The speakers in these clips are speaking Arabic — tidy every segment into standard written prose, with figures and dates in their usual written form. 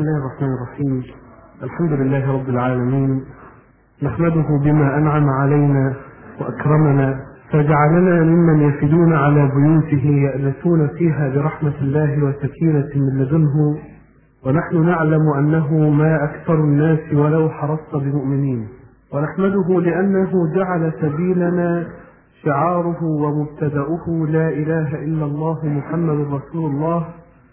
بسم الله الرحمن الرحيم. الحمد لله رب العالمين، نحمده بما أنعم علينا وأكرمنا فجعلنا ممن يفدون على بيوته يأنسون فيها برحمة الله وسكينة من لدنه، ونحن نعلم أنه ما أكثر الناس ولو حرصت بمؤمنين، ونحمده لأنه جعل سبيلنا شعاره ومبتدأه لا إله إلا الله محمد رسول الله،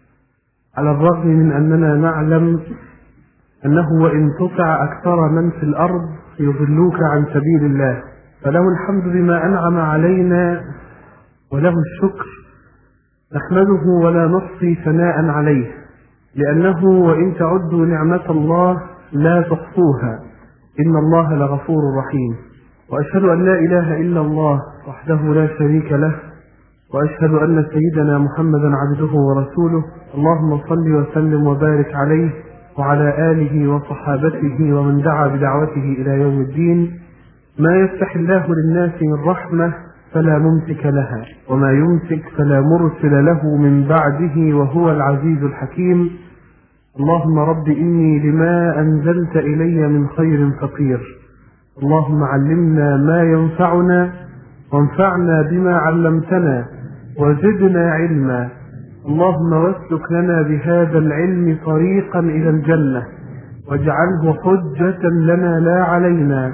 على الرغم من أننا نعلم أنه وإن تطع أكثر من في الأرض يضلوك عن سبيل الله، فله الحمد بما أنعم علينا وله الشكر، نحمده ولا نحصي ثناء عليه، لأنه وإن تعدوا نعمة الله لا تحصوها، إن الله لغفور رحيم. وأشهد أن لا إله إلا الله وحده لا شريك له، وأشهد أن سيدنا محمدا عبده ورسوله، اللهم صل وسلم وبارك عليه وعلى آله وصحابته ومن دعا بدعوته إلى يوم الدين. ما يفتح الله للناس من رحمة فلا ممسك لها، وما يمسك فلا مرسل له من بعده، وهو العزيز الحكيم. اللهم رب إني لما أنزلت إلي من خير فقير، اللهم علمنا ما ينفعنا وانفعنا بما علمتنا وزدنا علما، اللهم واسلك لنا بهذا العلم طريقا إلى الجنة واجعله حجة لنا لا علينا،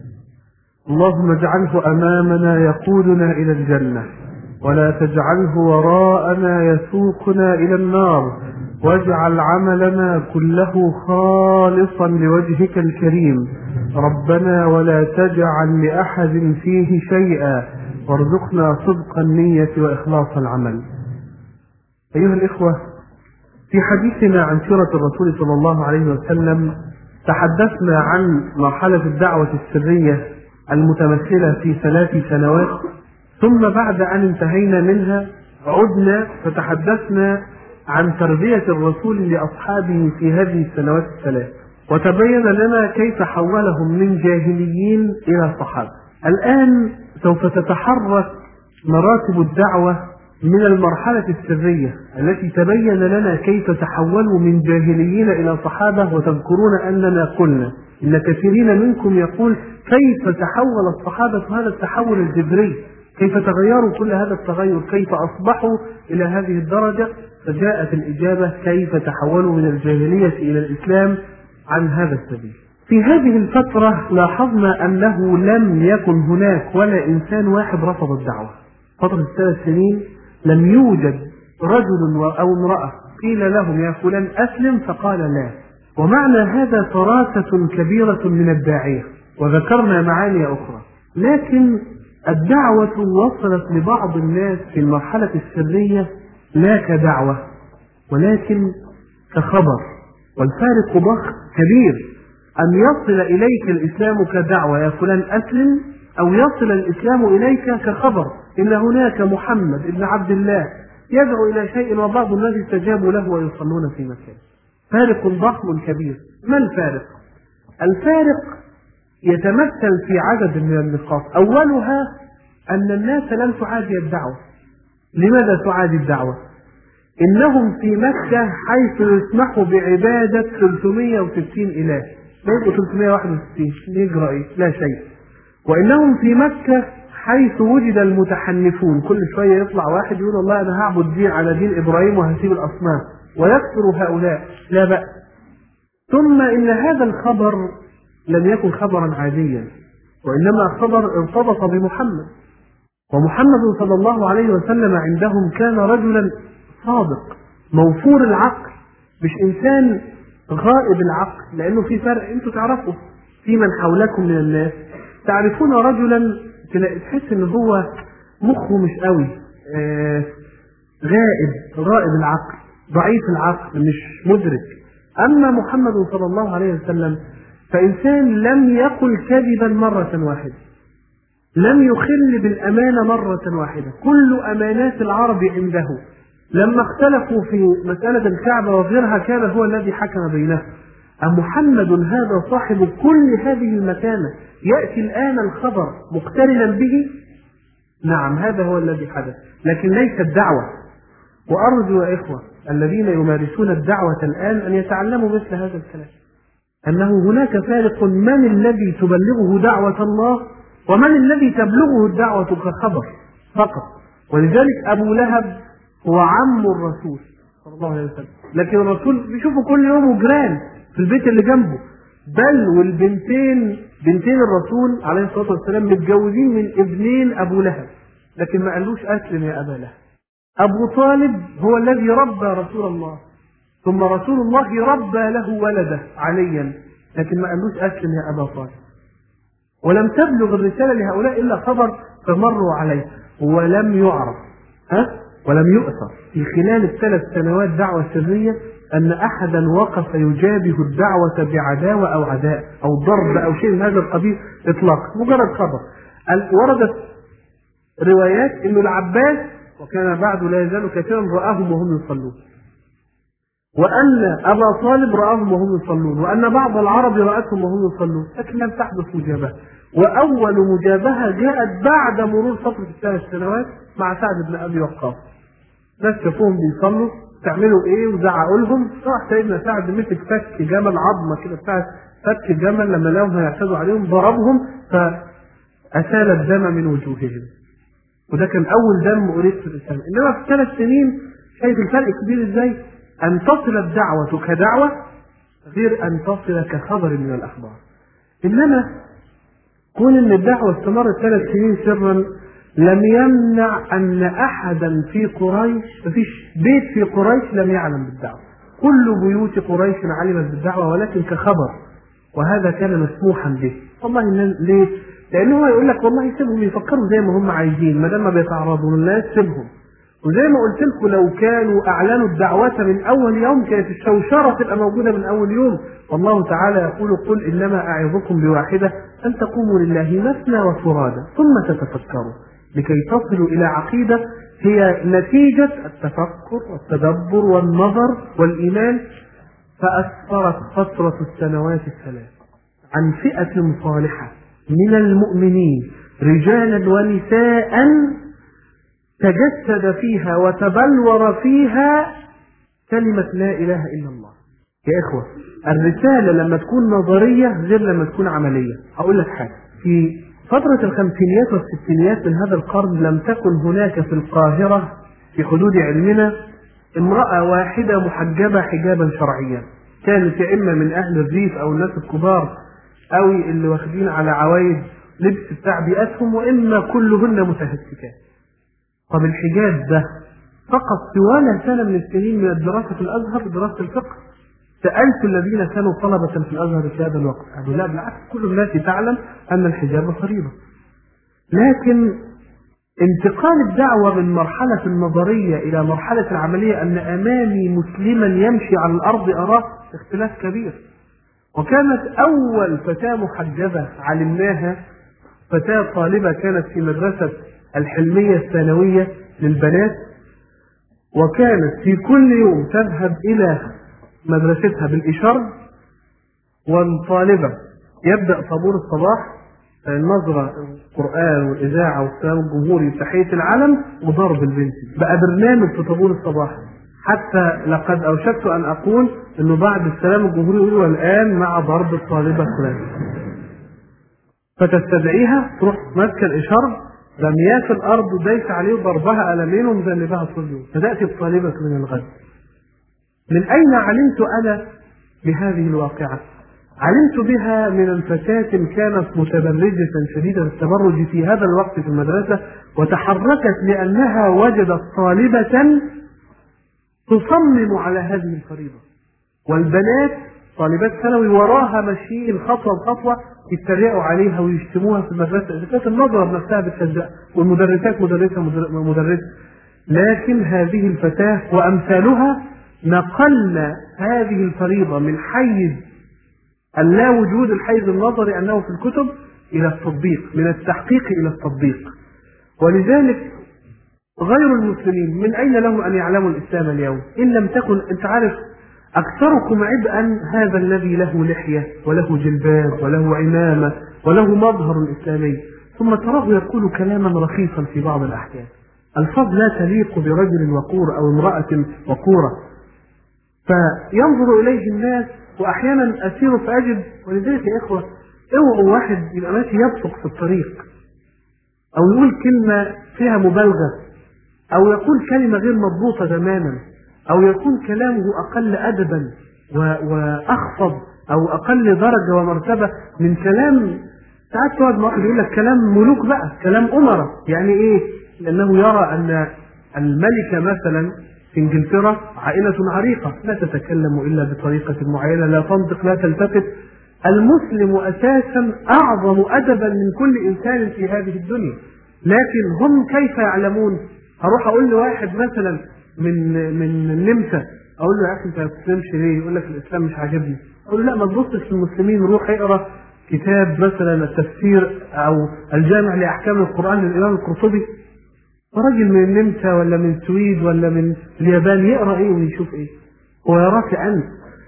اللهم اجعله أمامنا يقودنا إلى الجنة ولا تجعله وراءنا يسوقنا إلى النار، واجعل عملنا كله خالصا لوجهك الكريم ربنا، ولا تجعل لأحد فيه شيئا، وارزقنا صدق النية وإخلاص العمل. أيها الإخوة، في حديثنا عن سيرة الرسول صلى الله عليه وسلم تحدثنا عن مرحلة الدعوة السرية المتمثلة في 3 سنوات، ثم بعد أن انتهينا منها عدنا فتحدثنا عن تربية الرسول لأصحابه في هذه السنوات ال3، وتبين لنا كيف حولهم من جاهليين إلى صحابة. الآن سوف تتحرك مراتب الدعوة من المرحلة السرية التي تبين لنا كيف تحولوا من جاهليين إلى صحابة، وتذكرون أننا قلنا إن كثيرين منكم يقول كيف تحول الصحابة هذا التحول الجذري، كيف تغيروا كل هذا التغير، كيف أصبحوا إلى هذه الدرجة؟ فجاءت الإجابة كيف تحولوا من الجاهلية إلى الإسلام عن هذا السبيل. في هذه الفترة لاحظنا أنه لم يكن هناك ولا إنسان واحد رفض الدعوة. فترة 3 سنين لم يوجد رجل أو امرأة قيل لهم يا فلان أسلم فقال لا، ومعنى هذا فراسة كبيرة من الداعية، وذكرنا معاني أخرى. لكن الدعوة وصلت لبعض الناس في المرحلة السرية لا كدعوة ولكن كخبر، والفارق ضخم كبير أن يصل إليك الإسلام كدعوة يا فلان أسلم، أو يصل الإسلام إليك كخبر إن هناك محمد ابن عبد الله يدعو إلى شيء وبعض الناس استجابوا له ويصلون في مكان. فارق ضخم كبير. ما الفارق؟ الفارق يتمثل في عدد من النقاط. أولها أن الناس لم تعادي الدعوة. لماذا تعادي الدعوة؟ إنهم في مكة حيث يسمحوا بعبادة 360 إله، بيبقوا 361 يجرى إيه؟ لا شيء. وإنهم في مكة حيث وجد المتحنفون، كل شوية يطلع واحد يقول والله أنا هعبد دين على دين إبراهيم وهسيب الأصنام، ويكثر هؤلاء، لا بأس. ثم إن هذا الخبر لم يكن خبرا عاديا، وإنما خبر ارتبط بمحمد، ومحمد صلى الله عليه وسلم عندهم كان رجلا صادق موفور العقل، مش إنسان غائب العقل، لأنه في فرق. أنتوا تعرفوا في من حولكم من الناس تعرفون رجلا تحس إن هو مخه مش قوي، غائب العقل، ضعيف العقل، مش مدرك. أما محمد صلى الله عليه وسلم فإنسان لم يقل كذبا مرة واحدة، لم يخل بالأمانة مرة واحدة، كل أمانات العرب عنده. لما اختلفوا في مسألة الكعبة وغيرها كان هو الذي حكم بينهم. محمد هذا صاحب كل هذه المكانة، يأتي الآن الخبر مقترنا به. نعم، هذا هو الذي حدث، لكن ليس الدعوة. وأرجو يا إخوة الذين يمارسون الدعوة الآن أن يتعلموا مثل هذا الكلام، أنه هناك فارق من الذي تبلغه دعوة الله ومن الذي تبلغه الدعوة كخبر فقط. ولذلك أبو لهب هو عم الرسول صلى الله عليه وسلم، لكن الرسول بيشوفه كل يوم وجيران في البيت اللي جنبه، بل والبنتين بنتين الرسول عليه الصلاة والسلام متجوزين من ابنين أبو لهب، لكن ما قالوش أسلم يا أبا لهب. أبو طالب هو الذي ربى رسول الله، ثم رسول الله ربى له ولده عليا، لكن ما قالوش أسلم يا أبا طالب. ولم تبلغ الرسالة لهؤلاء إلا خبر فمروا عليه، ولم يعرف ولم يؤثر في خلال الثلاث سنوات دعوة سرية أن أحدا وقف يجابه الدعوة بعداوة أو عداء أو ضرب أو شيء من هذا القبيل إطلاقا، مجرد خبر. وردت روايات أن العباس وكان بعد لا يزال كثيرا رآهم وهم يصلون، وأن أبا طالب رآهم وهم يصلون، وأن بعض العرب رأتهم وهم يصلون، لكن لم تحدث مجابهة. وأول مجابهة جاءت بعد مرور فترة الثلاث سنوات مع سعد بن أبي وقاص. ناس شافوهم بيصلوا تعملوا إيه وزعقوا لهم، راح سيدنا سعد مسك فك جمل، عظمة كده بتاعت فك الجمل، لما لهم هيعتدوا عليهم ضربهم فأسال الدم من وجوههم، وده كان أول دم أريد في الإسلام. إنما في 3 سنين شايف الفرق كبير إزاي؟ أن تصل الدعوة كدعوة غير أن تصل كخبر من الأخبار. إنما كون أن الدعوة استمرت 3 سنين سرا لم يمنع أن أحدا في قريش، مفيش بيت في قريش لم يعلم بالدعوة، كل بيوت قريش علمت بالدعوة ولكن كخبر، وهذا كان مسموحا به. والله ليه؟ لأنه يقول لك والله سيبهم يفكروا زي ما هم عايزين، ما دام بيتعرضوا للناس سيبهم. وزي ما قلت لكم لو كانوا أعلنوا الدعوة من أول يوم كانت الشوشرة تبقى موجودة من أول يوم. والله تعالى يقول قل إنما أعظكم بواحدة أن تقوموا لله مثنى وفرادى ثم تتفكروا لكي تصلوا إلى عقيدة هي نتيجة التفكر والتدبر والنظر والإيمان. فأسفرت فترة السنوات الثلاث عن فئة صالحة من المؤمنين رجالا ونساء تجسد فيها وتبلور فيها كلمة لا إله إلا الله. يا إخوة الرسالة لما تكون نظرية غير لما تكون عملية. أقول لك حاجة، في فترة الخمسينيات والستينيات من هذا القرن لم تكن هناك في القاهرة في حدود علمنا امرأة واحدة محجبة حجابا شرعيا، كانت يا إما من أهل الريف أو الناس الكبار أو اللي واخدين على عوايد لبس بتاع بيئتهم، وإما كلهن متهتكات. طب الحجاب ده فقط طوال سنة من السنين من الدراسة في الأزهر دراسة الفقه، سألت الذين كانوا طلبة في الأزهر في هذا الوقت قالوا لا بالعكس كل الناس تعلم أن الحجاب فريضة. لكن انتقال الدعوة من مرحلة النظرية إلى مرحلة العملية أن أمامي مسلما يمشي على الأرض أراه اختلاف كبير. وكانت أول فتاة محجبة علمناها فتاة طالبة كانت في مدرسة الحلمية الثانوية للبنات، وكانت في كل يوم تذهب إلى مدرستها بالإشارة، والطالبة يبدأ طابور الصباح النظرة القرآن والإذاعة والسلام الجمهوري وتحية العلم وضرب البنت. بقى برنامج في طابور الصباح، حتى لقد أوشكت أن أقول أنه بعد السلام الجمهوري يقولوا الآن مع ضرب الطالبة فلان، فتستدعيها تروح ماسكة الإشارة رميات الأرض ودايس عليه ضربها قلمين ومذنبها كل يوم، فتأتي الطالبة من الغد. من أين علمت أنا بهذه الواقعة؟ علمت بها من الفتاة كانت متبرجة شديدة التبرج في هذا الوقت في المدرسة، وتحركت لأنها وجدت طالبة تصمم على هذه الفريضة، والبنات طالبات ثانوي وراها ماشيين خطوة بخطوة يتريقوا عليها ويشتموها في المدرسة. إذا كانت النظرة بنفسها بتشجع والمدرسات مدرسة، لكن هذه الفتاة وأمثالها نقلنا هذه الفريضة من حيز اللا وجود الحيز النظري أنه في الكتب إلى التطبيق، من التحقيق إلى التطبيق. ولذلك غير المسلمين من أين لهم أن يعلموا الإسلام اليوم إن لم تكن أنت عارف أكثركم عبئا هذا الذي له لحية وله جلباب وله عمامة وله مظهر إسلامي، ثم تراه يقول كلاما رخيصا في بعض الأحيان، الفاظ لا تليق برجل وقور أو امرأة وقورة. فينظر إليه الناس، وأحيانا أسير فأجد، ولذلك يا إخوة اوعوا واحد يبقى ماشي يبصق في الطريق أو يقول كلمة فيها مبالغة أو يقول كلمة غير مضبوطة تماما أو يكون كلامه أقل أدبا وأخفض أو أقل درجة ومرتبة من كلام. ساعات تقعد واحد يقول لك كلام ملوك بقى، كلام أمراء. يعني إيه؟ لأنه يرى أن الملكة مثلا في إنجلترا عائلة عريقة لا تتكلم إلا بطريقة معينة، لا تنطق لا تلتفت. المسلم أساسا أعظم أدبا من كل إنسان في هذه الدنيا، لكن هم كيف يعلمون؟ هروح أقول لواحد مثلا من النمسا، أقول له يا أخي أنت ما بتسلمش ليه؟ يقول لك الإسلام مش عاجبني. أقول له لا، ما تبصش للمسلمين، روح اقرأ كتاب مثلا التفسير أو الجامع لأحكام القرآن للإمام القرطبي. راجل من النمسا ولا من السويد ولا من اليابان يقرأ إيه ويشوف إيه؟ ويراك أنت.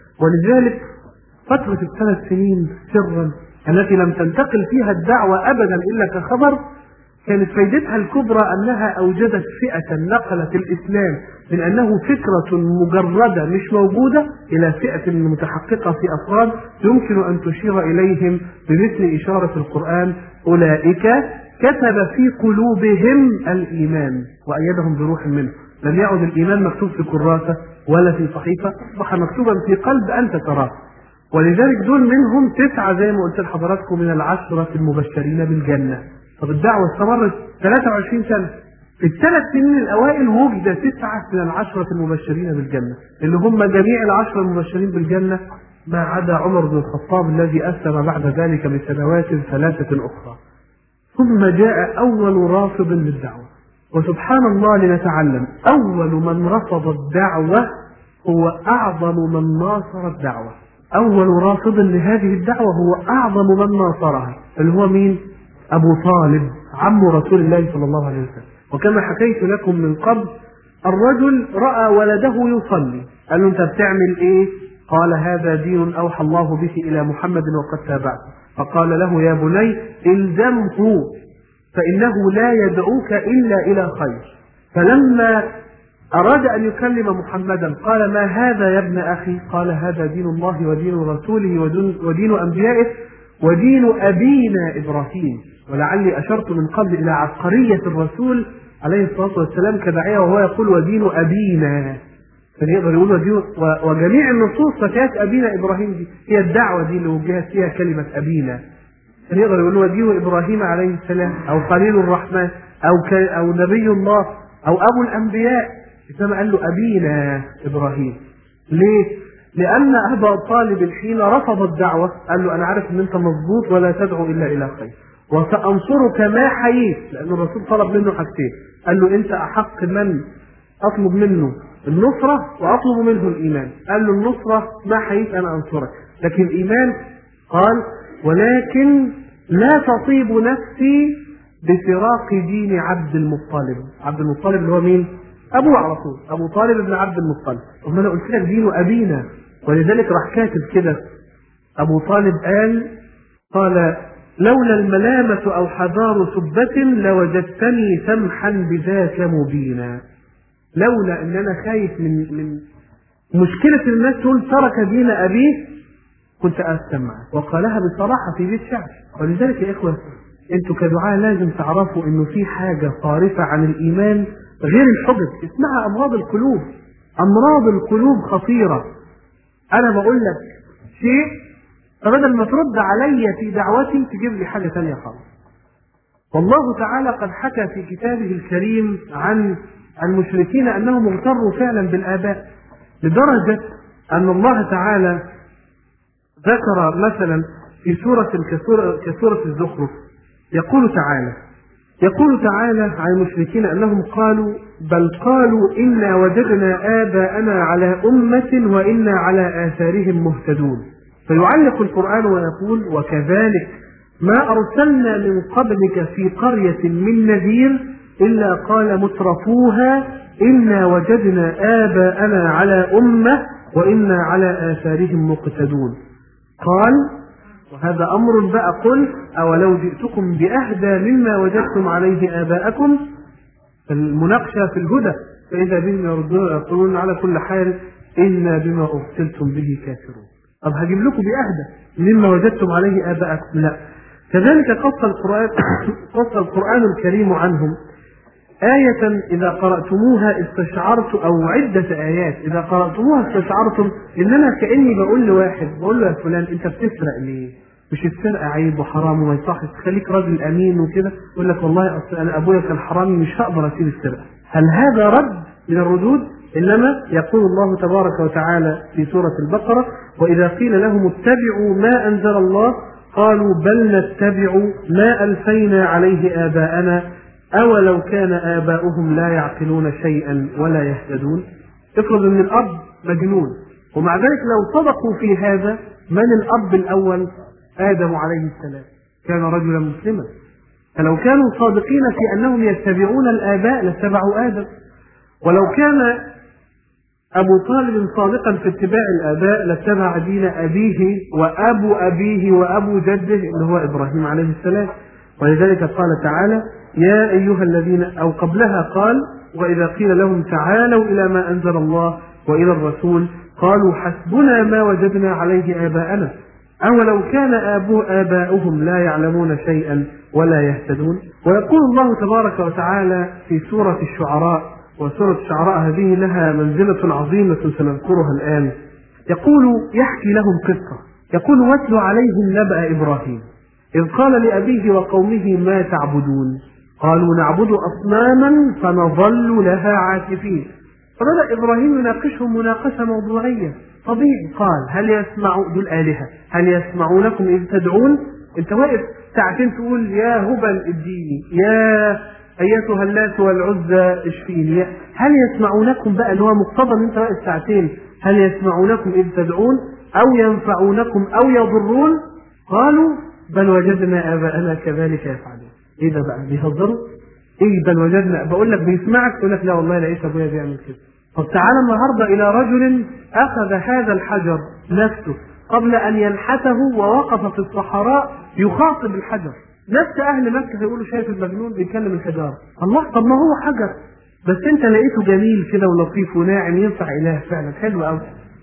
ولذلك فترة ال3 سنين سرا التي لم تنتقل فيها الدعوة أبدا إلا كخبر، كانت فائدتها الكبرى أنها أوجدت فئة نقلت الإسلام من أنه فكرة مجردة مش موجودة إلى فئة متحققة في أفراد يمكن أن تشير إليهم بمثل إشارة القرآن: أولئك كتب في قلوبهم الإيمان وأيدهم بروح منه. لم يعد الإيمان مكتوب في كراسة ولا في صحيفة، أصبح مكتوبا في قلب أنت تراه. ولذلك دول منهم 9 زي ما قلت لحضراتكم من 10 المبشرين بالجنة. طب الدعوة استمرت 23 سنة. في ال3 سنين الأوائل وجد 9 من 10 المبشرين بالجنة، اللي هم جميع 10 المبشرين بالجنة ما عدا عمر بن الخطاب الذي أسلم بعد ذلك بسنوات 3 أخرى. ثم جاء أول رافض للدعوة، وسبحان الله لنتعلم أول من رفض الدعوة هو أعظم من ناصر الدعوة. أول رافض لهذه الدعوة هو أعظم من ناصرها، اللي هو مين؟ أبو طالب عم رسول الله صلى الله عليه وسلم. وكما حكيت لكم من قبل، الرجل رأى ولده يصلي، قال له أنت بتعمل إيه؟ قال هذا دين أوحى الله به إلى محمد وقد تابعته. فقال له يا بني الزمه فإنه لا يدعوك إلا إلى خير. فلما أراد أن يكلم محمدا قال ما هذا يا ابن أخي؟ قال هذا دين الله ودين رسوله ودين أنبيائه ودين أبينا إبراهيم. ولعلي أشرت من قبل إلى عبقرية الرسول عليه الصلاة والسلام كداعية وهو يقول ودين أبينا، فيقدر يقول ودين. وجميع النصوص فكانت أبينا إبراهيم دي هي الدعوة دي اللي وجهت فيها كلمة أبينا. فيقدر يقول ودين إبراهيم عليه السلام أو خليل الرحمن أو نبي الله أو أبو الأنبياء، كما قال له أبينا إبراهيم. ليه؟ لأن أبا طالب حين رفض الدعوة قال له أنا عارف أن أنت مضبوط ولا تدعو إلا إلى خير وسأنصرك ما حييت، لأن الرسول طلب منه حاجتين، قال له أنت أحق من أطلب منه النصرة وأطلب منه الإيمان. قال له النصرة ما حييت أنا أنصرك، لكن الإيمان قال ولكن لا تطيب نفسي بفراق دين عبد المطلب. عبد المطلب اللي هو مين؟ أبوه على طول، أبو طالب بن عبد المطلب. ثم أنا قلت لك دين أبينا، ولذلك راح كاتب كده أبو طالب قال لولا الملامة أو حذار سبة لوجدتني سمحا بذاك مبينا. لولا أن أنا خايف من مشكلة الناس تقول ترك دين أبيه كنت أستمع. وقالها بصراحة في بيت شعر. ولذلك يا إخوة أنتوا كدعاء لازم تعرفوا أنه في حاجة صارفة عن الإيمان غير الحجج، اسمها أمراض القلوب. أمراض القلوب خطيرة. أنا بقول لك شيء فبدل ما ترد علي في دعوتي تجيب لي حاجة ثانية خالص. والله تعالى قد حكى في كتابه الكريم عن المشركين أنهم اغتروا فعلا بالآباء، لدرجة أن الله تعالى ذكر مثلا في سورة كسورة الزخرف يقول تعالى عن المشركين أنهم قالوا بل قالوا إنا وجدنا آباءنا على أمة وإنا على آثارهم مهتدون. فيعلق القرآن ويقول وكذلك ما أرسلنا من قبلك في قرية من نذير إلا قال مترفوها إنا وجدنا آباءنا على أمة وإنا على آثارهم مقتدون. قال وهذا أمر بقى قل أولو جئتكم بأهدى مما وجدتم عليه آباءكم. المناقشة في الهدى فإذا بهم يردون يقولون على كل حال إنا بما أرسلتم به كافرون. طب هجيب لكم بأهدى مما وجدتم عليه آباءكم؟ لا. كذلك قص القرآن الكريم عنهم آية إذا قرأتموها استشعرت، أو عدة آيات إذا قرأتموها استشعرتم إن أنا كأني بقول لواحد، بقول له يا فلان أنت بتسرق ليه؟ مش السرقة عيب وحرام وما يصحش، خليك راجل أمين وكده. يقول لك والله أصل أنا أبويا كان حرامي مش هقدر أسيب السرقة. هل هذا رد من الردود؟ إنما يقول الله تبارك وتعالى في سورة البقرة: وإذا قيل لهم اتبعوا ما أنزل الله قالوا بل نتبع ما ألفينا عليه آباءنا أولو كان آباؤهم لا يعقلون شيئا ولا يهتدون. افرض أن الأب مجنون، ومع ذلك لو صدقوا في هذا، من الأب الأول؟ آدم عليه السلام، كان رجلا مسلما، فلو كانوا صادقين في أنهم يتبعون الآباء لاتبعوا آدم. ولو كان أبو طالب صادقا في اتباع الآباء لاتبع دين أبيه وأبو أبيه وأبو جده اللي هو إبراهيم عليه السلام. ولذلك قال تعالى: يا أيها الذين، أو قبلها قال: وإذا قيل لهم تعالوا إلى ما أنزل الله وإلى الرسول قالوا حسبنا ما وجدنا عليه آباءنا أولو كان آباؤهم لا يعلمون شيئا ولا يهتدون. ويقول الله تبارك وتعالى في سورة الشعراء، وسورة الشعراء هذه لها منزلة عظيمة سنذكرها الآن، يقول يحكي لهم قصة، يقول: واتل عليهم نبأ إبراهيم إذ قال لأبيه وقومه ما تعبدون قالوا نعبد أصناما فنظل لها عاكفين. فبدأ إبراهيم يناقشهم مناقشة موضوعية طبيعي. قال: هل يسمعوا دول آلهة هل يسمعونكم إذ تدعون؟ أنت واقف ساعتين تقول يا هبل اديني، يا أيتها اللات والعزى اشفيني. هل يسمعونكم بقى اللي هو مقتضى ان انت واقف ساعتين؟ هل يسمعونكم إذ تدعون أو ينفعونكم أو يضرون؟ قالوا بل وجدنا آباءنا كذلك يفعلون. ايه ده بقى؟ بيهزروا؟ ايه بل وجدنا؟ بقول لك بيسمعك تقول لك لا والله لقيت ابويا بيعمل كده. طب تعالى النهارده الى رجل اخذ هذا الحجر نفسه قبل ان ينحته ووقف في الصحراء يخاطب الحجر. نفس اهل مكه يقولوا شايف المجنون بيكلم الحجار. الله، طب ما هو حجر بس انت لقيته جميل كده ولطيف وناعم ينفع اله فعلا، حلو قوي.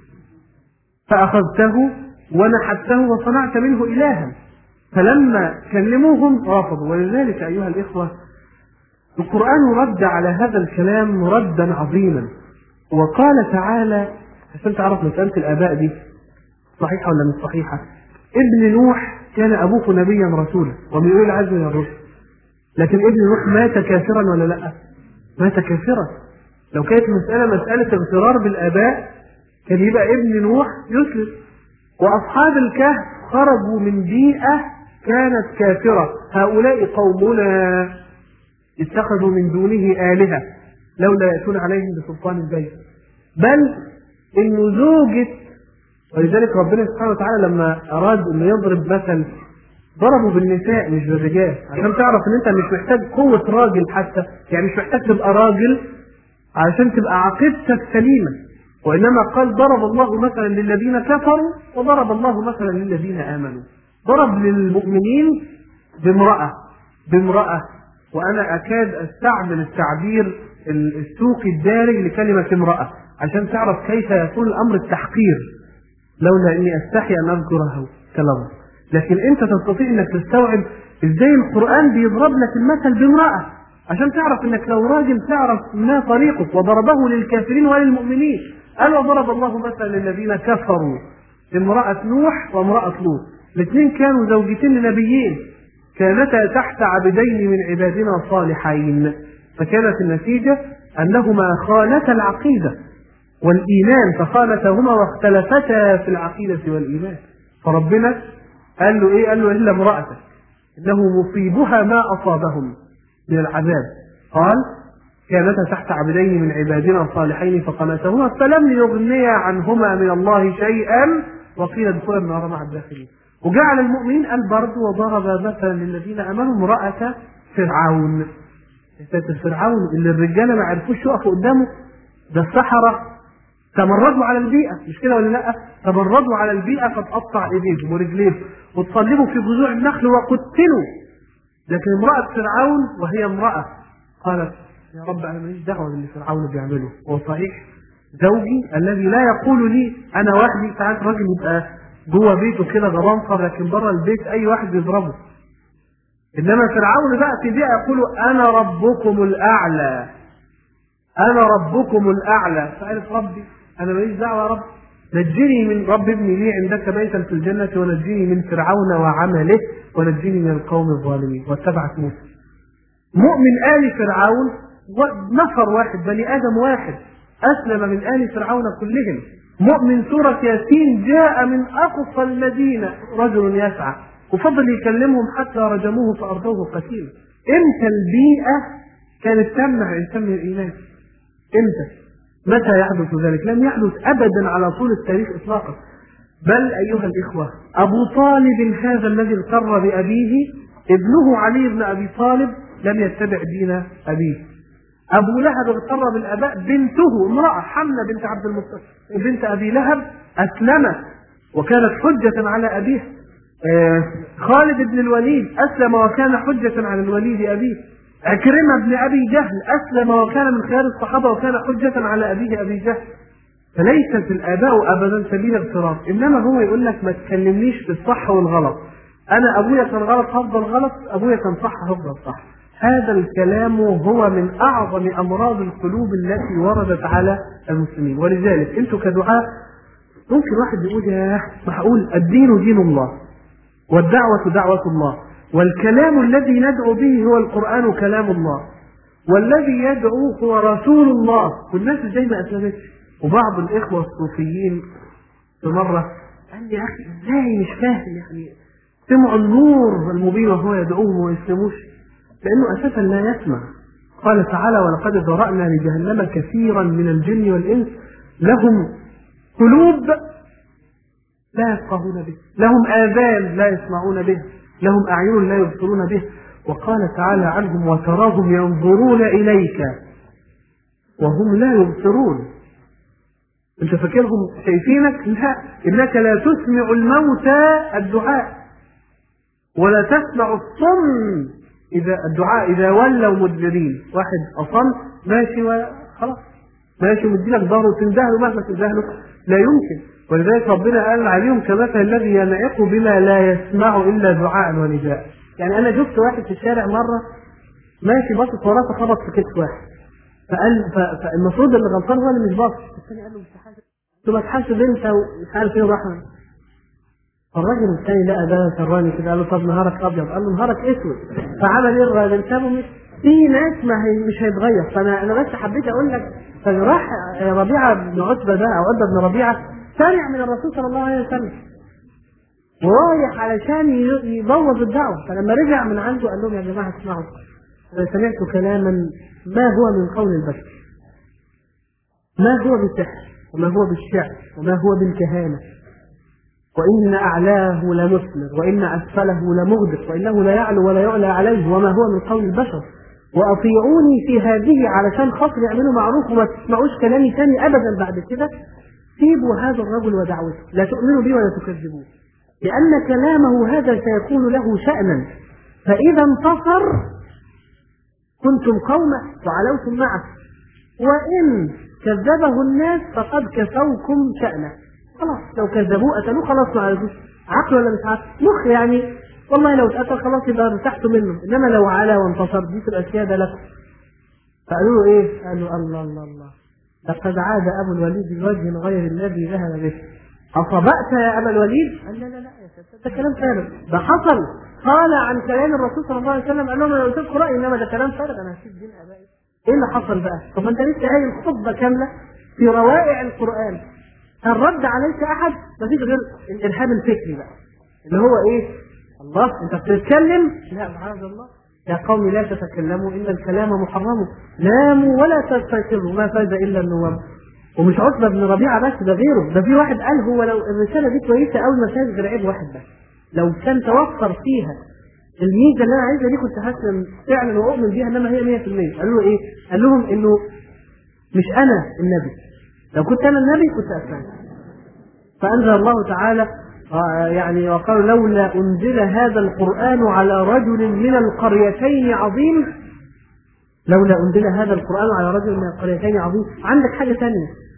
فاخذته ونحته وصنعت منه الها. فلما كلموهم رافضوا. ولذلك ايها الاخوه القرآن رد على هذا الكلام ردا عظيما، وقال تعالى عشان تعرف مسألة الآباء دي صحيحة ولا مش صحيحة. ابن نوح كان أبوه نبيا رسولا ومن أولي العزم من الرسل، لكن ابن نوح مات كافرا ولا لا؟ مات كافرا. لو كانت مسألة اغترار بالآباء كان يبقى ابن نوح يسلم. وأصحاب الكهف خرجوا من بيئة كانت كافرة. هؤلاء قومنا اتخذوا من دونه آلهة لولا يأتون عليهم بسلطان بين. بل إنه زوجة، ولذلك ربنا سبحانه وتعالى لما أراد إنه يضرب مثل ضربوا بالنساء مش بالرجال، عشان تعرف إن أنت مش محتاج قوة راجل حتى، يعني مش محتاج تبقى راجل عشان تبقى عقيدتك سليمة. وإنما قال ضرب الله مثلا للذين كفروا وضرب الله مثلا للذين آمنوا. ضرب للمؤمنين بامرأة، وأنا أكاد أستعمل التعبير السوقي الدارج لكلمة امرأة عشان تعرف كيف يكون الأمر التحقير، لولا أني أستحي أن أذكره كلامه. لكن أنت تستطيع أنك تستوعب إزاي القرآن بيضرب لك المثل بامرأة عشان تعرف أنك لو راجل تعرف ما طريقك. وضربه للكافرين وللمؤمنين. قال وضرب الله مثلا للذين كفروا امرأة نوح وامرأة لوط، الاثنين كانوا زوجتين لنبيين كانتا تحت عبدين من عبادنا صالحين، فكانت النتيجة أنهما خانتا العقيدة والإيمان فخانتهما واختلفتا في العقيدة والإيمان. فربنا قال له إيه؟ قال له إلا امرأتك إنه مصيبها ما أصابهم من العذاب. قال كانتا تحت عبدين من عبادنا صالحين فخانتهما فلم يغنيا عنهما من الله شيئا وقيل ادخلا النار مع الداخلين. وجعل المؤمنين قال برضه وضرب مثلا للذين امنوا امرأة فرعون. فرعون اللي الرجاله ما عرفوش يقفوا قدامه، ده السحرة تمردوا على البيئة، مش كده ولا لا؟ تمردوا على البيئة فتقطع ايديهم ورجليهم وتصلبوا في جذوع النخل وقتلوا. لكن امرأة فرعون وهي امرأة قالت يا رب انا ماليش دعوة باللي فرعون بيعمله. هو صحيح زوجي الذي لا يقول لي أنا وحدي. ساعات راجل يبقى جوه بيته كده غضنفر، لكن بره البيت أي واحد يضربه. إنما فرعون بقى في بيئة يقول أنا ربكم الأعلى، أنا ربكم الأعلى. فقالت ربي أنا ماليش دعوة يا رب، نجني من رب ابني لي عندك بيتا في الجنة ونجني من فرعون وعمله ونجني من القوم الظالمين. واتبعت موسى. مؤمن آل فرعون نفر واحد، بني آدم واحد أسلم من آل فرعون كلهم. مؤمن سورة ياسين جاء من أقصى المدينة رجل يسعى، وفضل يكلمهم حتى رجموه فأرضوه قتيلا. امتى البيئة كانت تمنع الإنسان من الإيمان؟ امتى؟ متى يحدث ذلك؟ لم يحدث أبدا على طول التاريخ إطلاقا. بل أيها الإخوة، أبو طالب هذا الذي اغتر بأبيه، ابنه علي بن أبي طالب لم يتبع دين أبيه. أبو لهب اغتر بالآباء، بنته امرأة حملة بنت عبد المطلب بنت أبي لهب أسلمت وكانت حجة على أبيه. خالد بن الوليد أسلم وكان حجة على الوليد أبيه. عكرمة بن أبي جهل أسلم وكان من خيار الصحابة وكان حجة على أبيه أبي جهل. فليست الآباء أبدا سبيل اغترار، إنما هو يقول لك ما تكلمنيش في الصح والغلط، أنا أبويا كان غلط هفضل غلط، أبويا كان صح هفضل صح. هذا الكلام هو من أعظم أمراض القلوب التي وردت على المسلمين. ولذلك أنتم كدعاء ممكن واحد يقول يا معقول الدين دين الله والدعوة دعوة الله، والكلام الذي ندعو به هو القرآن كلام الله، والذي يدعو هو رسول الله، والناس ازاي ما أسلمتش؟ وبعض الإخوة الصوفيين في مرة قال لي يا أخي ازاي مش فاهم، يعني سمعوا النور المبين وهو يدعوهم ويسلموش، لأنه أساسا لا يسمع. قال تعالى ولقد ذرأنا لجهنم كثيرا من الجن والإنس لهم قلوب لا يفقهون به، لهم آذان لا يسمعون به، لهم أعين لا يبصرون به. وقال تعالى عنهم وتراهم ينظرون إليك وهم لا يبصرون. أنت فاكرهم شايفينك؟ لا، إنك لا تسمع الموتى الدعاء ولا تسمع الصم إذا الدعاء إذا ولوا مدبرين. واحد أصم ماشي وخلاص ماشي ومديلك ظهره وتندهله مهما تندهله لا يمكن. ولذلك ربنا قال عليهم كمثل الذي ينعق بما لا يسمع إلا دعاء ونداء. يعني أنا شفت واحد في الشارع مرة ماشي باصص وراه فخبط في كتف واحد، فالمفروض اللي غلطان هو اللي مش باصص، الثاني قال له مش حاسب، ثم تحاسب أنت ومش عارف إيه وراح. فالراجل الثاني لقى ده سراني كده قال له طب نهارك أبيض، قال له نهارك أسود. فعمل إيه الراجل؟ سابه. في ناس مش هيتغير. فأنا بس حبيت أقول لك، فراح ربيعة بن عتبة ده أو عتبة بن ربيعة سمع من الرسول صلى الله عليه وسلم ورايح علشان يبوظ الدعوة. فلما رجع من عنده قال لهم يا جماعة اسمعوا، أنا سمعت كلاما ما هو من قول البشر، ما هو بالسحر وما هو بالشعر وما هو بالكهانة، وإن أعلاه لمثمر وإن أسفله لمغدق وإنه لا يعلو ولا يعلى عليه وما هو من قول البشر، وأطيعوني في هذه علشان خاطر يعملوا معروف وما تسمعوش كلامي ثاني أبدا بعد كده. سيبوا هذا الرجل ودعوته، لا تؤمنوا به ولا تكذبوه، لأن كلامه هذا سيكون له شأنا، فإذا انتصر كنتم قوما وعلوتم معه، وإن كذبه الناس فقد كفوكم شأنه. خلاص لو كذبوه قتلوه خلاص ما عرفوش عقل ولا مش عقل مخ، يعني والله لو اتقتل خلاص يبقى ارتحتوا منه، انما لو علا وانتصر دي تبقى سياده لكم. فقالوا له ايه؟ قالوا الله الله الله لقد عاد ابو الوليد بوجه غير الذي ذهب به، اصبأت يا ابا الوليد؟ قال لا لا لا يا سيدي ده كلام فارغ، ده حصل قال عن كلام الرسول صلى الله عليه وسلم، قال لهم انا قلت لكم رايي انما ده كلام فارغ، انا هسيب دين ابائي. ايه اللي حصل بقى؟ طب انت لسه قايل خطبه كامله في روائع القران، هل رد عليك احد؟ مفيش غير الارهاب الفكري بقى اللي هو ايه؟ الله انت بتتكلم؟ لا معاذ الله، يا قوم لا تتكلموا ان الكلام محرم، ناموا ولا تستيقظوا ما فاز الا النوم. ومش عتبة بن ربيعة بس، ده غيره، ده في واحد قال هو لو الرسالة دي كويسة أول ما فاز غير عيب واحد بس، لو كان توفر فيها الميزة اللي أنا عايزها دي كنت هسلم فعلا وأؤمن بيها، إنما هي 100%. قالوا له إيه؟ قال لهم إنه مش أنا النبي، لو كنت أنا النبي كنت أسلم. فأنزل الله تعالى يعني وقالوا لولا أنزل هذا القرآن على رجل من القريتين عظيم، لولا أنزل هذا القرآن على رجل من القريتين عظيم. عندك حاجة ثانية،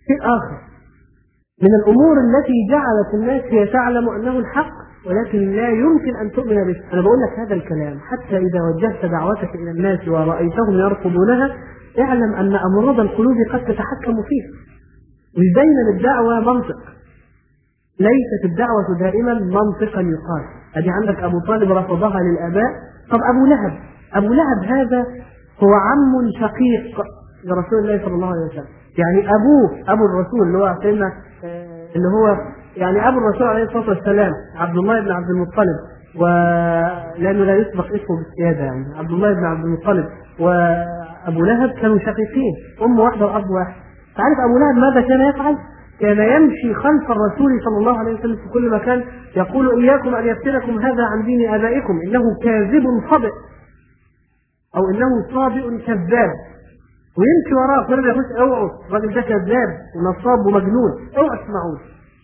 شيء آخر من الأمور التي جعلت الناس هي تعلم أنه الحق ولكن لا يمكن أن تؤمن به. أنا بقول لك هذا الكلام حتى إذا وجهت دعوتك إلى الناس ورأيتهم يرفضونها اعلم أن أمراض القلوب قد تتحكم فيه. مش دايما الدعوة منطق، ليست الدعوة دائما منطقا يقال. أدي عندك أبو طالب رفضها للآباء. طب أبو لهب هذا هو عم شقيق لرسول الله صلى الله عليه وسلم، يعني أبو الرسول اللي هو يعني أبو الرسول عليه الصلاة والسلام عبد الله بن عبد المطلب، ولأنه لا يسبق اسمه بالسيادة، يعني عبد الله بن عبد المطلب وأبو لهب كانوا شقيقين، أم واحدة وأب واحد. تعرف أبو لهب ماذا كان يفعل؟ كان يمشي خلف الرسول صلى الله عليه وسلم في كل مكان يقول إياكم أن يفتنكم هذا عن دين آبائكم، إنه كاذب صادق أو إنه صادق كذاب، ويمشي وراه كل ما يخش اوعوا الراجل ده كذاب ونصاب ومجنون، اوعوا تسمعوه.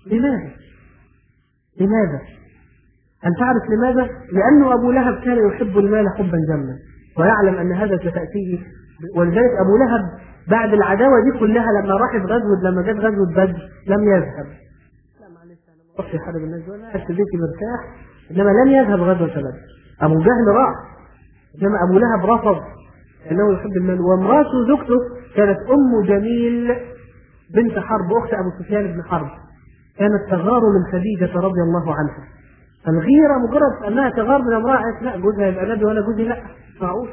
لماذا؟ هل تعرف لماذا؟ لأنه أبو لهب كان يحب المال حبا جما ويعلم أن هذا ستأتيه، ولذلك أبو لهب بعد العداوة دي كلها لما جت غزوة بدر لم يذهب. لا معلش أنا ما أروحش أحارب الناس دول، أنا في بيتي مرتاح، إنما لم يذهب غزوة بدر. أبو جهل راح، إنما أبو لهب رفض أنه يحب المال. وامراته زوجته كانت أم جميل بنت حرب أخت أبو سفيان بن حرب، كانت تغار من خديجة رضي الله عنها. الغيرة مجرد أنها تغار من امرأة لا جوزها يبقى نبي وأنا جوزي لا معقول.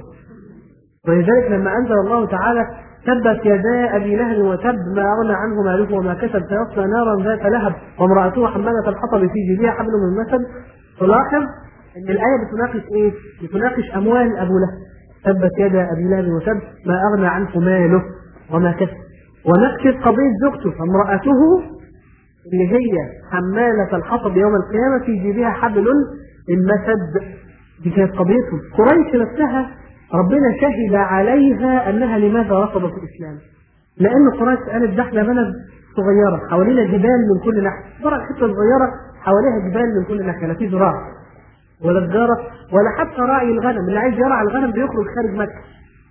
ولذلك لما أنزل الله تعالى تبت يدا أبي لهب وتب ما أغنى عنه ماله وما كسب سيصلى نارا ذات لهب وامرأته حمالة الحطب في جيدها حبل من مسد. تلاحظ أن الآية بتناقش إيه؟ بتناقش أموال أبو لهب. تبت يدا أبي لهب وتب ما أغنى عنه ماله وما كسب. ونكتب قضية زوجته فامرأته اللي هي حمالة الحطب يوم القيامة في جيبها حبل من مسد. دي كانت قضيتهم. قريش نفسها ربنا شهد عليها أنها لماذا رفضت الإسلام، لأن قريش قالت ده احنا بلد صغيرة حوالينا جبال من كل ناحية، فرق حتة صغيرة حواليها جبال من كل ناحية، لا في زراعة ولا تجارة ولا حتى راعي الغنم، اللي عايز يرعى الغنم بيخرج خارج مكة.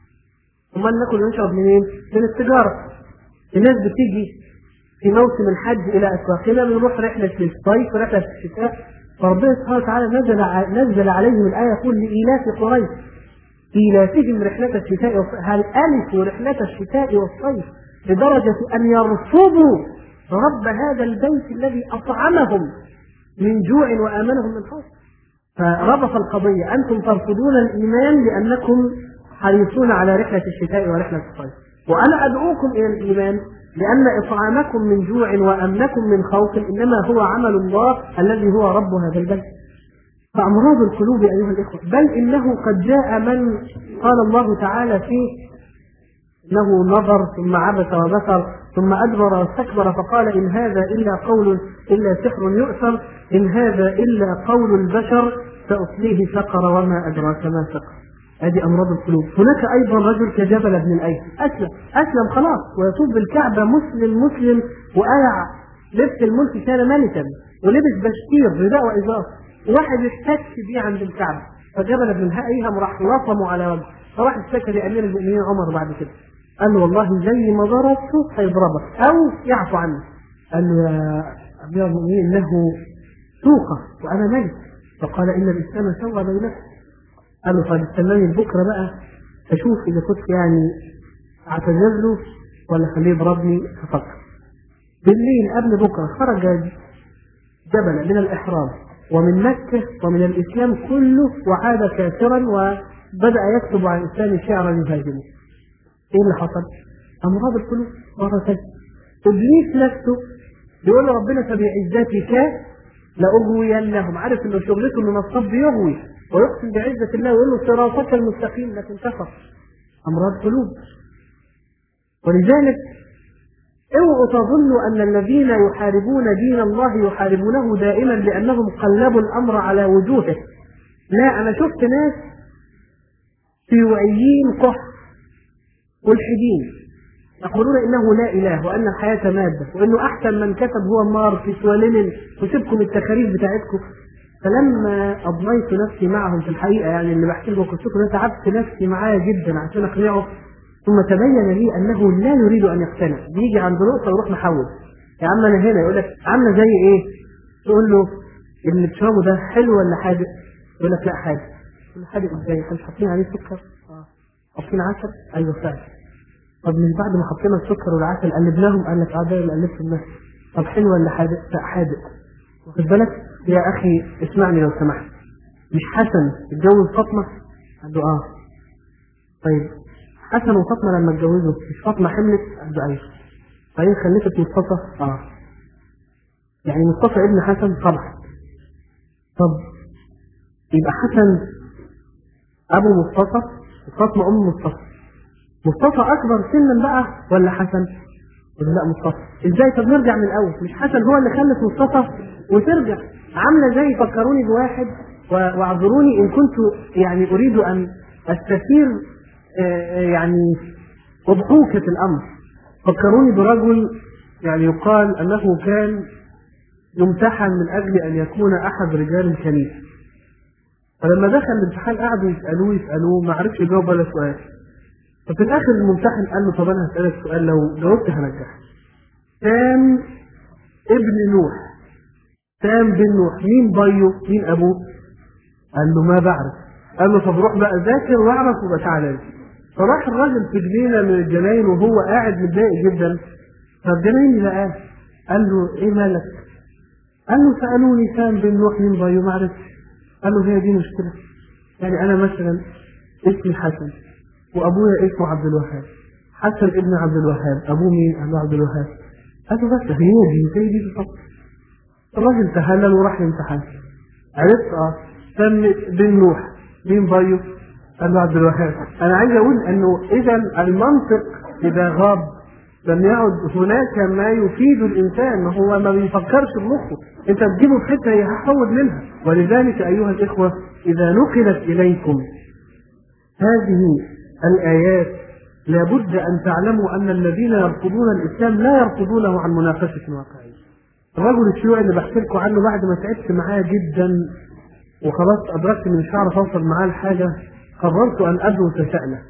امال ناكل ونشرب منين؟ من التجارة. الناس بتيجي في موسم الحج إلى أسواقنا، بنروح رحلة للصيف ورحلة الشتاء، فربنا سبحانه وتعالى نزل عليهم الآية يقول لإيلاف قريش إيلافهم رحلة الشتاء والصيف. هل ألفوا رحلة الشتاء والصيف لدرجة أن يرفضوا رب هذا البيت الذي أطعمهم من جوع وآمنهم من خوف؟ فربط القضية، أنتم ترفضون الإيمان لأنكم حريصون على رحلة الشتاء ورحلة الصيف، وأنا أدعوكم إلى الإيمان لأن إطعامكم من جوع وأمنكم من خوف إنما هو عمل الله الذي هو رب هذا البيت. فأمراض القلوب أيها الإخوة، بل إنه قد جاء من قال الله تعالى فيه إنه نظر ثم عبس وبصر ثم أدبر واستكبر فقال إن هذا إلا سحر يؤثر إن هذا إلا قول البشر سأصليه سقر وما أدراك ما سقر. هذه أمراض القلوب. هناك أيضا رجل كجبل بن الأيس أسلم خلاص ويطوف بالكعبة مسلم وقلع لبس الملك، كان ملكا ولبس بشكير رداء وإزار، واحد يحتك بيه عند الكعبة، فجبل بن الأيهم راح لطمه على وجهه، فراح اشتكى لأمير المؤمنين عمر بعد كده، قال له والله زي ما ضربته هيضربك أو يعفو عنه. قال له يا أمير المؤمنين إنه سوقة وأنا ملك، فقال إن الإسلام سوى بينك. قال له طيب استناني بكرة بقى أشوف إذا كنت يعني أعتذر له ولا خليه يضربني. ففكر بالليل قبل بكرة خرج جبل من الإحرام ومن مكة ومن الإسلام كله وعاد كافرا وبدأ يكتب عن الإسلام شعرا يهاجمه. إيه اللي حصل؟ أمراض القلوب مرة ثانية. إبليس نفسه بيقول ربنا فبعزتك لأغوينهم، عارف إنه شغلته إنه نصاب بيغوي ويقسم بعزة الله ويقول له صراطك المستقيم لكن كفر. أمراض قلوب. ولذلك اوعوا تظنوا أن الذين يحاربون دين الله يحاربونه دائما لأنهم قلبوا الأمر على وجوهه. لا، أنا شفت ناس شيوعيين قح ملحدين يقولون إنه لا إله وأن الحياة مادة وإنه أحسن من كتب هو ماركس ولينين وسيبكم التخاريف بتاعتكم. فلما أضنيت نفسي معهم في الحقيقة، يعني اللي بحكي لكم قصته ده تعبت نفسي معاه جدا عشان أقنعه ثم تبين لي أنه لا يريد أن يقتنع، بيجي عند نقطة ويروح محول. يا عم أنا هنا، يقول لك عاملة زي إيه؟ تقول له اللي بتشربه ده حلو ولا حادق؟ يقول لك لا حادق. تقول له حادق إزاي؟ إحنا مش حاطين عليه سكر؟ حاطين عسل؟ أيوه فعلا. طب من بعد ما حطينا السكر والعسل قلبناهم؟ قال لك ده اللي قلبته الناس. طب حلو ولا حادق؟ لا حادق. واخد بالك؟ يا أخي اسمعني لو سمحت، مش حسن اتجوز فاطمة؟ قال له طيب حسن وفاطمة لما اتجوزوا مش فاطمة حملت؟ قال له أيوه. طيب خلفت مصطفى؟ يعني مصطفى ابن حسن طبعا. طب يبقى حسن أبو مصطفى وفاطمة أم مصطفى. مصطفى أكبر سنا بقى ولا حسن؟ لا مصطفى. إزاي؟ طب نرجع من الأول، مش حسن هو اللي خلف مصطفى وترجع عاملة زي فكروني بواحد، واعذروني إن كنت يعني أريد أن أستثير يعني أضحوكة الأمر. فكروني برجل يعني يقال أنه كان يمتحن من أجل أن يكون أحد رجال الكنيسة، فلما دخل الامتحان قعدوا يسألوه ما عرفش يجاوب ولا سؤال. ففي الآخر الممتحن قال له طب أنا هسألك سؤال لو جاوبت هنجحك. سام ابن نوح، سام بن نوح مين بايو؟ مين أبوه؟ قال له ما بعرف. قال له طب روح بقى ذاكر واعرف وبقى تعالى. فراح الراجل في جنينة من الجناين وهو قاعد متضايق جدا، فالجناين لقاه قال له ايه مالك؟ قال له سألوني سام بن نوح مين بايو ما عرفتش. قال له هي دي مشكلة، يعني أنا مثلا اسمي حسن وأبويا اسمه عبد الوهاب، حسن ابن عبد الوهاب، أبوه مين؟ قال له عبد الوهاب. قال له بس هي دي بالضبط. الراجل تهلل وراح الامتحان. عرفت سام بن نوح مين بايو؟ قال له عبد الوهاب. أنا عايز أقول أنه إذا المنطق إذا غاب لم يعد هناك ما يفيد الإنسان، هو ما بيفكرش بمخه، أنت تجيبه في حتة هيحول منها. ولذلك أيها الإخوة إذا نقلت إليكم هذه الآيات لابد أن تعلموا أن الذين يرفضون الإسلام لا يرفضونه عن مناقشة واقعية. الرجل الشيوعي اللي بحكي لكم عنه بعد ما تعبت معاه جدا وخلاص أدركت من مش هعرف أوصل معاه لحاجة، قررت أن أدرس شأنه.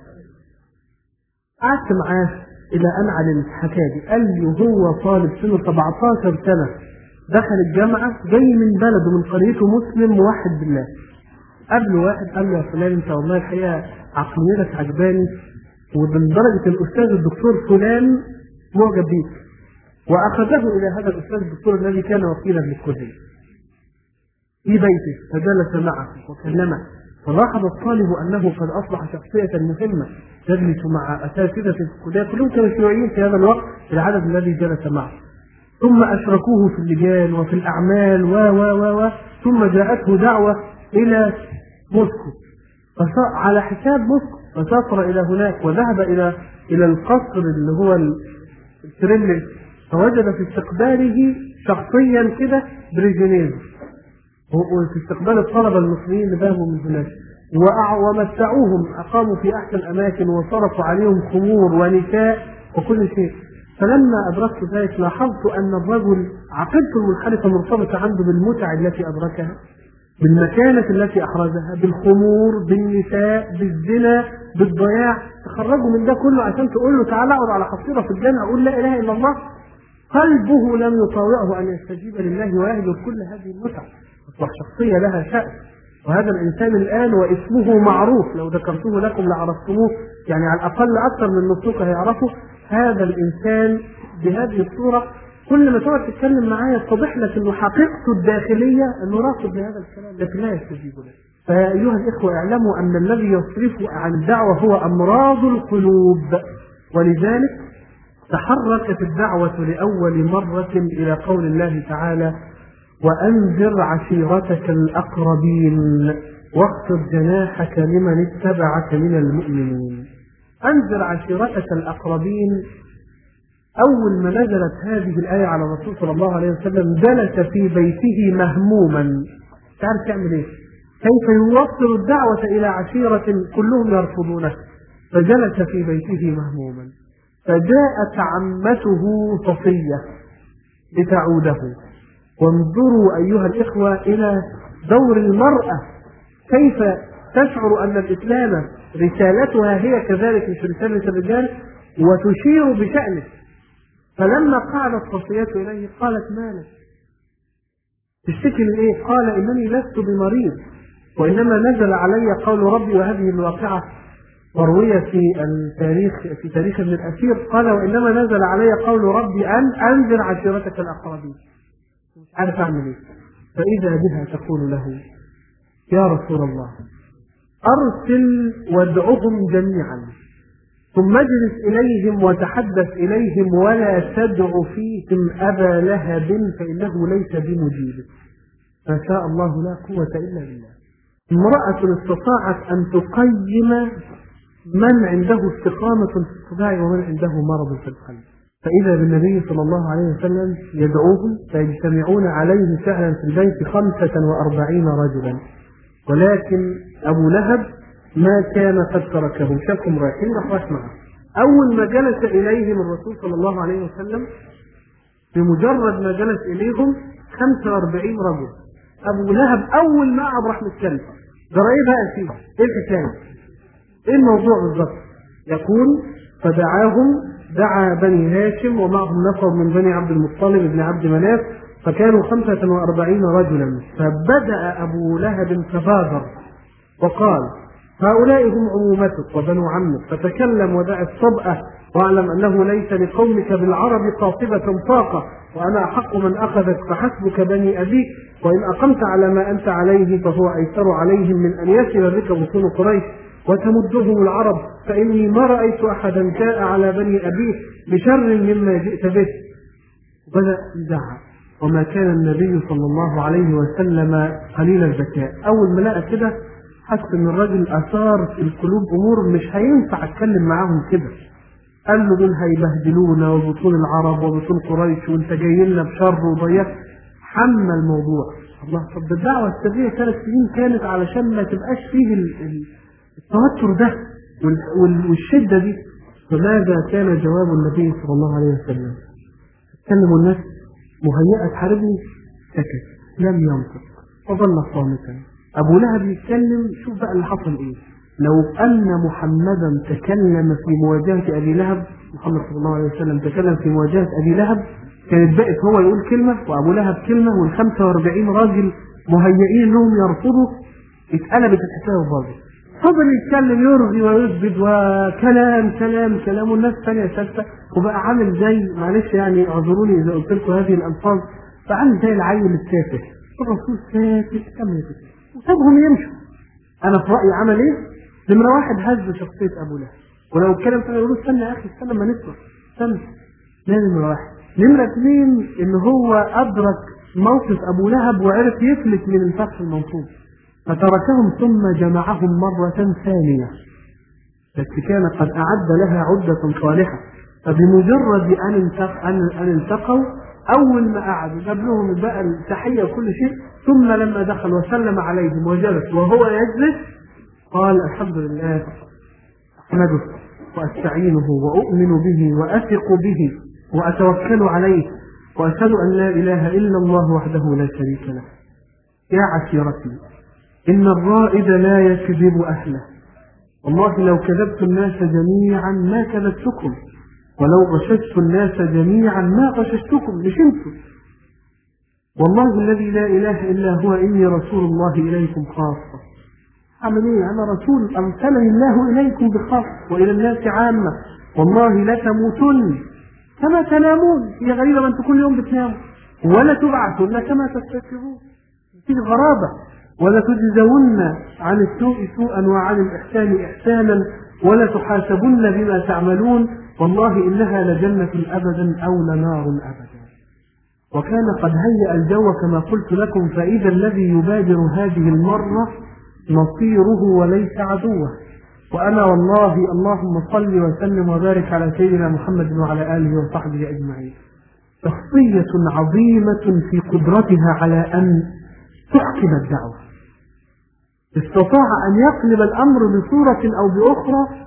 قعدت معاه إلى أن علمت حكاية. قال لي هو طالب سنه 17 سنة دخل الجامعة جاي من بلده من قريته مسلم موحد بالله. قبل واحد قال له يا فلان أنت والله الحقيقة عقليتك عجباني، ومن درجة الأستاذ الدكتور فلان معجب بيك، وأخذه إلى هذا الأستاذ الدكتور الذي كان وكيلا للكلية في بيته، فجلس معه وكلمه، فلاحظ الطالب أنه قد أصبح شخصية مهمة تجلس مع أساتذة الكلية كلهم كانوا شيوعيين في هذا الوقت العدد الذي جلس معه، ثم أشركوه في اللجان وفي الأعمال و ثم جاءته دعوة إلى موسكو على حساب موسكو، فسافر إلى هناك وذهب إلى القصر اللي هو الكرملين، فوجد في استقباله شخصيا كده بريجينيز، وفي استقبال الطلبة المصريين اللي ذهبوا من هناك ومتعوهم، أقاموا في أحسن أماكن وصرفوا عليهم خمور ونساء وكل شيء. فلما أدركت ذلك لاحظت أن الرجل عقيدته المنحرفة مرتبطة عنده بالمتع التي أدركها، بالمكانة التي أحرزها، بالخمور، بالنساء، بالزنا، بالضياع. تخرجوا من ده كله عشان تقول له تعالى اقعد على حصيرة في الجنة أقول لا إله إلا الله. قلبه لم يطاوعه أن يستجيب لله ويهجر كل هذه المتع. أصبح شخصية لها شأن، وهذا الإنسان الآن واسمه معروف، لو ذكرته لكم لعرفتموه، يعني على الأقل أكثر من نصوص هيعرفوا هذا الإنسان بهذه الصورة. كل ما تقعد تتكلم معاه يتضح لك أنه حقيقته الداخلية أنه رافض لهذا الكلام لكن لا يستجيب له. فيا أيها الإخوة اعلموا أن الذي يصرف عن الدعوة هو أمراض القلوب، ولذلك تحركت الدعوة لأول مرة إلى قول الله تعالى وأنذر عشيرتك الأقربين واخفض جناحك لمن اتبعك من المؤمنين. أنذر عشيرتك الأقربين. أول ما نزلت هذه الآية على الرسول صلى الله عليه وسلم جلس في بيته مهموما، تعرف تعمل إيه؟ كيف يوصل الدعوة إلى عشيرة كلهم يرفضونه؟ فجلس في بيته مهموما، فجاءت عمته صفية لتعوده. وانظروا أيها الإخوة إلى دور المرأة، كيف تشعر أن الإسلام رسالتها هي كذلك مش رسالة الرجال، وتشير بشأنه. فلما قعدت صفية إليه قالت: مالك؟ تشتكي من إيه؟ قال: إنني لست بمريض، وإنما نزل علي قول ربي. وهذه الواقعة مروية في تاريخ ابن الأثير. قال: وإنما نزل علي قول ربي أن أنذر عشيرتك الأقربين. مش عارف أعمل إيه. فإذا بها تقول له: يا رسول الله، أرسل وادعهم جميعا، ثم اجلس إليهم وتحدث إليهم، ولا تدع فيهم أبا لهب فإنه ليس بمجيب. ما شاء الله لا قوة إلا بالله. امرأة استطاعت أن تقيم من عنده استقامة في الصداع ومن عنده مرض في القلب. فإذا بالنبي صلى الله عليه وسلم يدعوهم فيجتمعون عليه فعلا في البيت 45 رجلا، ولكن أبو لهب ما كان قد تركه. شافهم رايحين راح معه. أول ما جلس إليهم الرسول صلى الله عليه وسلم، بمجرد ما جلس إليهم 45 رجل، أبو لهب أول ما قعد راح متكلم. ده رأيه بقى فيه إيه الحكاية؟ إيه الموضوع بالضبط؟ يقول: دعا بني هاشم ومعهم نفر من بني عبد المطلب بن عبد مناف، فكانوا 45 رجلا. فبدأ أبو لهب فبادر وقال: هؤلاء هم عمومتك وبنو عمك، فتكلم ودع الصبأة، واعلم أنه ليس لقومك بالعرب قاطبة طاقة، وأنا أحق من أخذك، فحسبك بني أبيك، وإن أقمت على ما أنت عليه فهو أيسر عليهم من أن يسر بك بطون قريش وتمدهم العرب، فإني ما رأيت أحدا جاء على بني أبيه بشر مما جئت به. بدأ يدعى، وما كان النبي صلى الله عليه وسلم قليل الذكاء. أول ما لقى كده حس ان الراجل اثار في القلوب امور مش هينفع اتكلم معاهم كده. قال له: دول هيبهدلونا وبطون العرب وبطون قريش، وانت جاي لنا بشر وضيق. حمى الموضوع. الله، طب الدعوه السريه 3 سنين كانت علشان ما تبقاش فيه التوتر ده والشده دي. فماذا كان جواب النبي صلى الله عليه وسلم؟ تكلموا الناس مهيئه تحاربني، سكت لم ينطق وظل صامتا. أبو لهب يتكلم. شوف بقى اللي حصل إيه. لو أن محمدا تكلم في مواجهة أبي لهب، محمد صلى الله عليه وسلم تكلم في مواجهة أبي لهب، كانت بقت هو يقول كلمة وأبو لهب كلمة، وال45 راجل مهيئين لهم يرفضوا. اتقلبت الحكاية وباظت. فضل يتكلم يرغي ويثبت وكلام والناس ثانية ثالثة، وبقى عامل زي، معلش يعني اعذروني إذا قلت لكم هذه الألفاظ، فعامل زي العيل التافه. الرسول ساكت كمل وسابهم يمشوا. انا في رايي عمل ايه؟ نمره 1 هز شخصيه ابو لهب، ولو اتكلم كان يقول: استنى يا اخي، استنى ما نسمع، استنى. ده نمره 1. نمره 2 ان هو ادرك موقف ابو لهب وعرف يفلت من الفتح المنصوب، فتركهم ثم جمعهم مره ثانيه، بس كان قد اعد لها عده صالحه. فبمجرد ان التقوا، اول ما قعدوا جاب لهم بقى التحيه وكل شيء، ثم لما دخل وسلم عليهم وجلس وهو يجلس قال: الحمد لله، احمده واستعينه واؤمن به واثق به واتوكل عليه، واشهد ان لا اله الا الله وحده لا شريك له. يا عشيرتي، ان الرائد لا يكذب اهله، والله لو كذبت الناس جميعا ما كذبتكم، ولو غششت الناس جميعا ما غششتكم، مش انتم. والله الذي لا اله الا هو اني رسول الله اليكم خاصه. اعمل ايه؟ انا رسول ارسلني الله اليكم بخاصه والى الناس عامه. والله لا تموتن كما تنامون، هي غريبه، انتم كل يوم بتناموا، ولا تبعثن كما تستيقظون، في غرابه. ولا تجزون عن السوء سوءا وعن الاحسان احسانا، ولا تحاسبن بما تعملون، والله إنها لجنة أبدا أو لنار أبدا. وكان قد هيأ الجو كما قلت لكم، فإذا الذي يبادر هذه المرة نصيره وليس عدوه. وأنا والله اللهم صل وسلم وبارك على سيدنا محمد وعلى آله وصحبه أجمعين. شخصية عظيمة في قدرتها على أن تحكم الدعوة، استطاع أن يقلب الأمر بصورة أو بأخرى.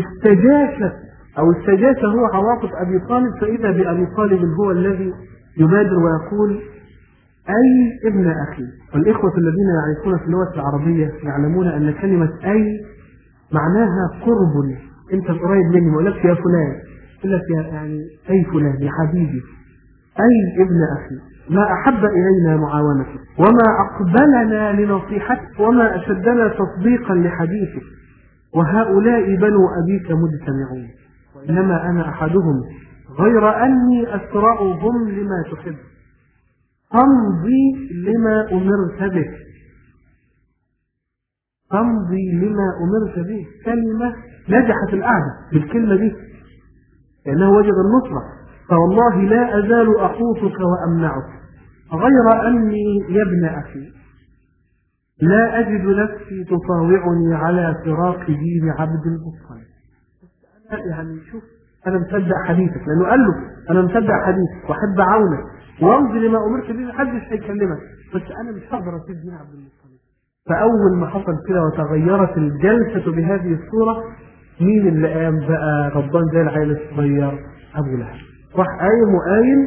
استجاش هو عواقب أبي طالب، فإذا بأبي طالب هو الذي يبادر ويقول: أي ابن أخي. والإخوة الذين يعرفون في اللغة العربية يعلمون أن كلمة أي معناها قرب، انت قريب مني، ما اقولكش يا فلان، اقول لك يعني اي فلان يا حبيبي، اي ابن اخي، ما احب الينا معاونتك، وما اقبلنا لنصيحتك، وما اشدنا تصديقا لحديثك، وهؤلاء بنو ابيك مجتمعون، وانما انا احدهم، غير اني اسرعهم لما تحب، امضي لما امرت به، امضي لما امرت به. كلمه نجحت القعده بالكلمه دي لانه وجد النصره. فوالله لا ازال احوطك وامنعك، غير اني يا ابن اخي لا اجد نفسي تطاوعني على فراق دين عبد المطلب. يعني شوف، انا مصدق حديثك، لانه قال له انا مصدق حديثك واحب عونك وامضي لما امرت به، محدش هيكلمك، بس انا مش هقدر اسيب دين عبد المطلب. فاول ما حصل كده وتغيرت الجلسه بهذه الصوره، مين اللي قام بقى غضبان زي العيل الصغير؟ ابو لهب. راح قايم وقايم،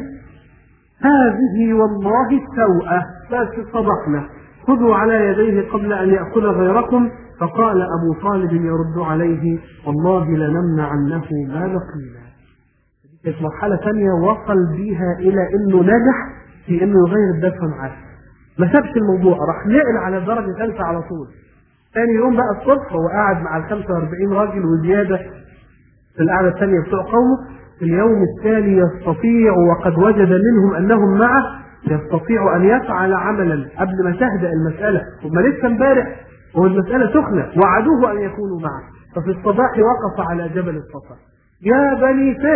هذه والله السوءه، بس صدقنا، خذوا على يديه قبل ان ياكل غيركم. فقال ابو طالب يرد عليه والله لنمنعنه ما بقينا. كانت مرحله ثانيه وصل بيها الى انه نجح في انه يغير الدفع معاه، ما سابش الموضوع، راح نقل على الدرجه ثالثه على طول. ثاني يوم بقى الصبح هو قاعد مع ال 45 راجل وزياده في القعده الثانيه بتوع قومه. في اليوم التالي يستطيع، وقد وجد منهم انهم معه، يستطيع ان يفعل عملا قبل ما تهدأ المساله. هم لسه امبارح والمساله سخنه، وعدوه ان يكونوا معه. ففي الصباح وقف على جبل الصفا، يا بني فهد،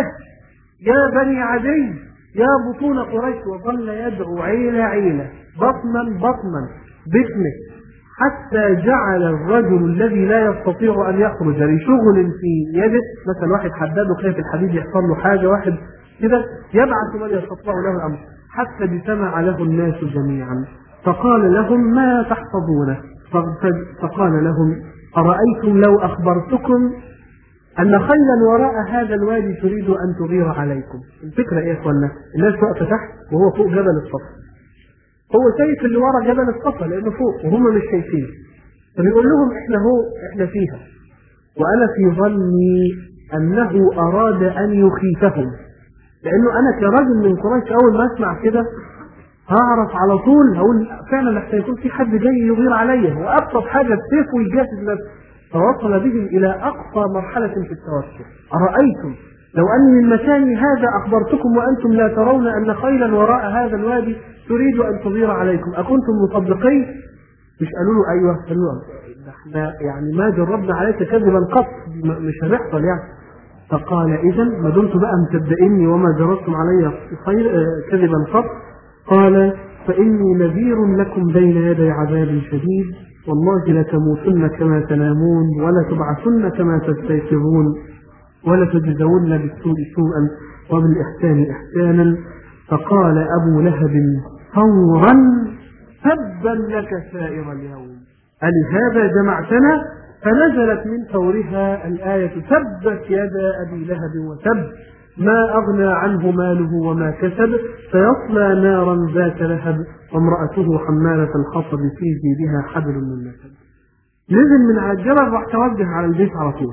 يا بني عدي، يا بطون قريش، وظل يدعو عيله عيله، بطنا بطنا باسمه، حتى جعل الرجل الذي لا يستطيع أن يخرج لشغل في يده، مثلا واحد حداده خايف الحديد يحصل له حاجة، واحد كده يبعث من يستطيع له الأمر، حتى اجتمع له الناس جميعا. فقال لهم ما تحفظونه؟ فقال لهم أرأيتم لو أخبرتكم أن خيلا وراء هذا الوادي تريد أن تغير عليكم؟ الفكرة إيه يا إخوانا؟ الناس واقفة تحت وهو فوق جبل الصفا، هو شايف اللي ورا جبل الصفا لانه فوق وهم مش شايفين، فبيقول لهم احنا فيها، وانا في ظني انه اراد ان يخيفهم، لانه انا كراجل من قريش اول ما اسمع كده هعرف على طول، هقول فعلا لحتى يكون في حد جاي يغير عليا، وابسط حاجه السيف ويجاسد نفسه. فوصل بهم الى اقصى مرحله في التوسل. ارايتم لو اني من مكاني هذا اخبرتكم وانتم لا ترون ان خيلا وراء هذا الوادي تريد ان تغير عليكم، اكنتم مصدقين؟ مش قالوا له ايوه، قالوا له احنا يعني ما جربنا عليك كذبا قط، مش هنحصل يعني. فقال اذا ما دمتم بقى مصدقيني وما جربتم علي كذبا قط، قال فاني نذير لكم بين يدي عذاب شديد، والله لتموتن كما تنامون ولا تبعثن كما تستيقظون ولا تجزون بالسوء سوءا وبالإحسان إحسانا. فقال أبو لهب فورا تبا لك سائر اليوم، ألهذا جمعتنا؟ فنزلت من فورها الآية تبت يدا أبي لهب وتب، ما أغنى عنه ماله وما كسب، سيصلى نارا ذات لهب وامرأته حمالة الحطب في جيدها حبل من مسد. نزل من على الجبل راح توجه على البيت على طول،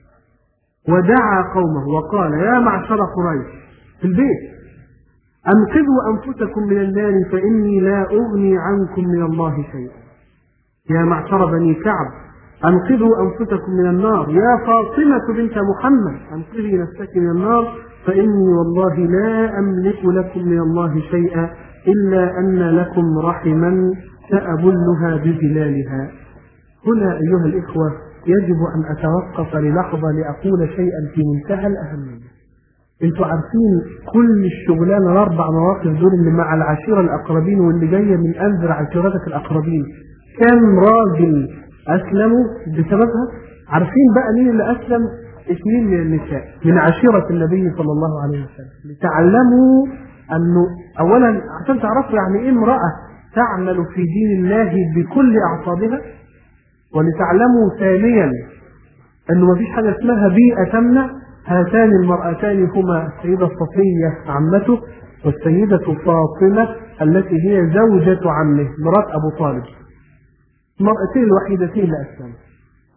ودعا قومه وقال يا معشر قريش في البيت أنقذوا أنفسكم من النار فإني لا أغني عنكم من الله شيئا. يا معشر بني كعب أنقذوا أنفسكم من النار. يا فاطمة بنت محمد أنقذي نفسك من النار فإني والله لا أملك لكم من الله شيئا إلا أن لكم رحما سأبلها بظلالها. هنا أيها الإخوة يجب أن أتوقف للحظة لأقول شيئا في منتهى الأهمية. انتوا عارفين كل الشغلانة الأربع مواقف دول اللي مع العشيرة الأقربين واللي جاية من أنذر عشيرتك الأقربين، كم راجل أسلموا بسببها؟ عارفين بقى مين اللي أسلم؟ 2 من النساء من عشيرة النبي صلى الله عليه وسلم. لتعلموا أنه أولا عشان تعرفوا يعني إيه امرأة تعمل في دين الله بكل أعصابها، ولتعلموا ثانيا أنه ما فيش حاجة اسمها بيئة تمنع. هاتان المرأتان هما السيدة صفية عمته والسيدة فاطمة التي هي زوجة عمه مرات أبو طالب، المرأتين الوحيدتين اللي أسلموا.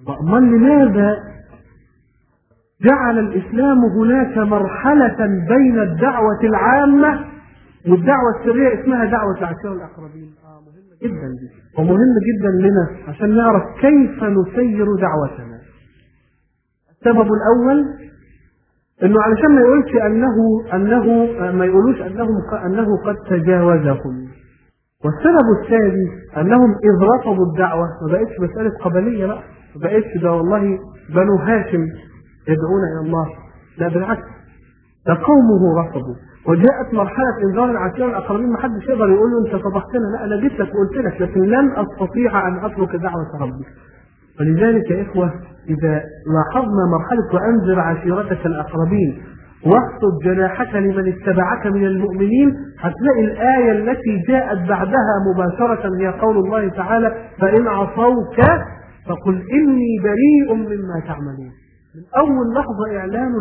أمال لماذا جعل الإسلام هناك مرحلة بين الدعوة العامة والدعوة السرية اسمها دعوة العشيرة والأقربين؟ مهمة جدا دي، ومهم جدا لنا عشان نعرف كيف نسير دعوتنا. السبب الأول إنه علشان ما يقولش ما يقولوش أنه قد تجاوزهم. والسبب الثاني أنهم إذ رفضوا الدعوة ما بقتش مسألة قبلية بقى، ما بقتش ده والله بنو هاشم يدعون إلى الله، لا بالعكس، ده قومه رفضوا. وجاءت مرحلة إنذار العشيرة الأقربين، ما حدش يقدر يقول له أنت فضحتنا، لا أنا جيت لك وقلت لك، لكن لن أستطيع أن أترك دعوة ربي. ولذلك يا إخوة إذا لاحظنا مرحلة وأنذر عشيرتك الأقربين واخفض جناحك لمن اتبعك من المؤمنين، هتلاقي الآية التي جاءت بعدها مباشرة هي قول الله تعالى فإن عصوك فقل إني بريء مما تعملون. من أول لحظة إعلان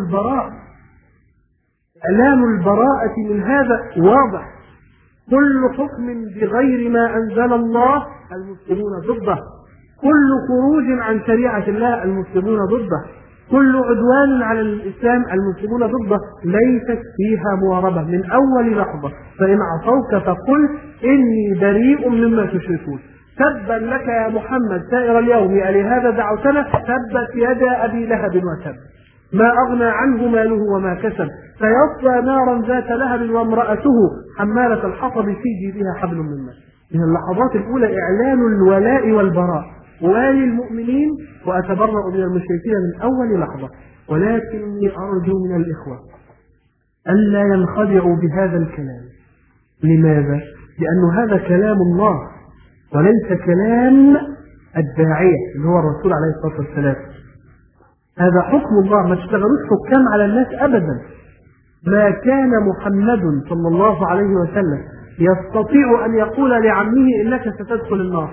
البراءة من هذا واضح. كل حكم بغير ما أنزل الله المسلمون ضده، كل خروج عن شريعة الله المسلمون ضده، كل عدوان على الإسلام المسلمون ضده، ليست فيها مواربة من أول لحظة. فإن عصوك فقل إني بريء مما تشركون. تبا لك يا محمد سائر اليوم ألهذا دعوتنا؟ تبت يدا أبي لهب وتب، ما أغنى عنه ماله وما كسب، سيصلى نارا ذات لهب وامرأته حمالة الحطب في جيبها حبل من مسد. من اللحظات الأولى إعلان الولاء والبراء، والي المؤمنين وأتبرأ من المشركين من أول لحظة. ولكني أرجو من الإخوة ألا ينخدعوا بهذا الكلام. لماذا؟ لأن هذا كلام الله وليس كلام الداعية اللي هو الرسول عليه الصلاة والسلام. هذا حكم الله، ما تشتغلوش حكام على الناس أبدا. ما كان محمد صلى الله عليه وسلم يستطيع أن يقول لعمه إنك ستدخل النار.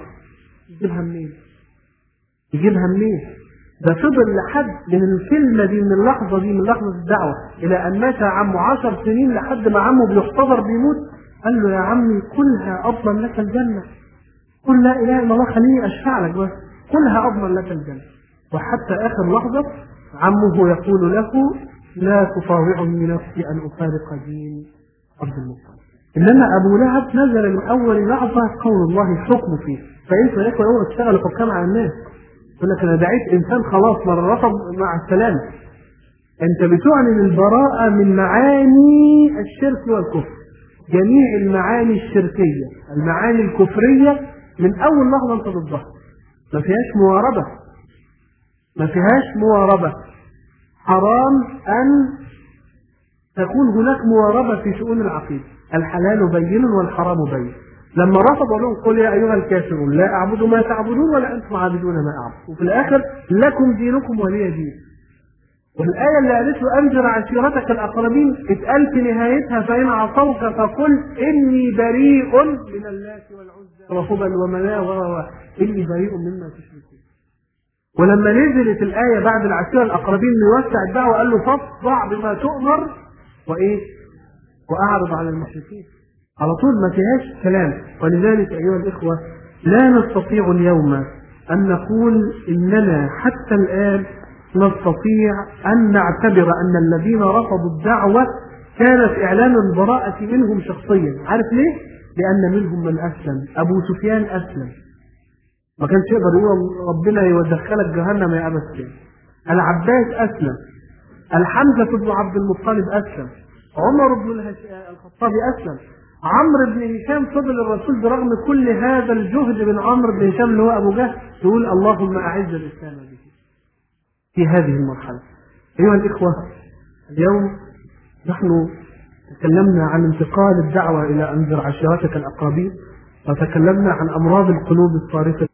يجيبها منين؟ ده فضل لحد من الكلمة دي، من اللحظة دي، من لحظة الدعوة إلى أن مات عمه 10 سنين، لحد ما عمه بيحتضر بيموت قال له يا عمي كلها أضمن لك الجنة، قل لا إله إلا الله، خليني أشفع لك بس، كلها أضمن لك الجنة. وحتى آخر لحظة عمه يقول له لا تطاوعني نفسي أن أفارق دين عبد المطلب. إنما أبو لهب نزل من أول لحظة قول الله الحكم فيه. فأنتوا يا إخوة أول تشتغلوا حكام على الناس، يقول لك أنا دعيت إنسان خلاص مرة رفض مع السلامة. أنت بتعلن البراءة من معاني الشرك والكفر، جميع المعاني الشركية، المعاني الكفرية من أول لحظة أنت ضدها، ما فيهاش مواربة. حرام أن تكون هناك مواربة في شؤون العقيدة. الحلال بين والحرام بين. لما رفضوا لهم قل يا أيها الكافرون لا أعبد ما تعبدون ولا أنتم عابدون ما أعبد، وفي الآخر لكم دينكم ولي دين. والآية اللي قالت له أنذر عشيرتك الأقربين اتقال في نهايتها فإن عصوك فقل إني بريء من اللات والعزى وهبل ومناة إني بريء مما تشركون. ولما نزلت الآية بعد العشيرة الأقربين يوسع الدعوة قال له فاصدع بما تؤمر وأعرض على المشركين. على طول ما فيهاش كلام. ولذلك أيها الإخوة لا نستطيع اليوم أن نقول إننا حتى الآن نستطيع أن نعتبر أن الذين رفضوا الدعوة كانت إعلان البراءة منهم شخصيا. عارف ليه؟ لأن منهم من أسلم. أبو سفيان أسلم، ما كانش يقدر يقول ربنا يدخلك جهنم يا أبا سفيان. العباس أسلم، الحمزة بن عبد المطلب أسلم، عمر بن الخطاب أسلم، عمرو بن هشام فضل الرسول برغم كل هذا الجهد من عمرو بن هشام اللي هو أبو جهل يقول اللهم أعز الإسلام به في هذه المرحلة. أيها الإخوة اليوم نحن تكلمنا عن انتقال الدعوة إلى أنذر عشيرتك الأقربين، وتكلمنا عن أمراض القلوب الصارخة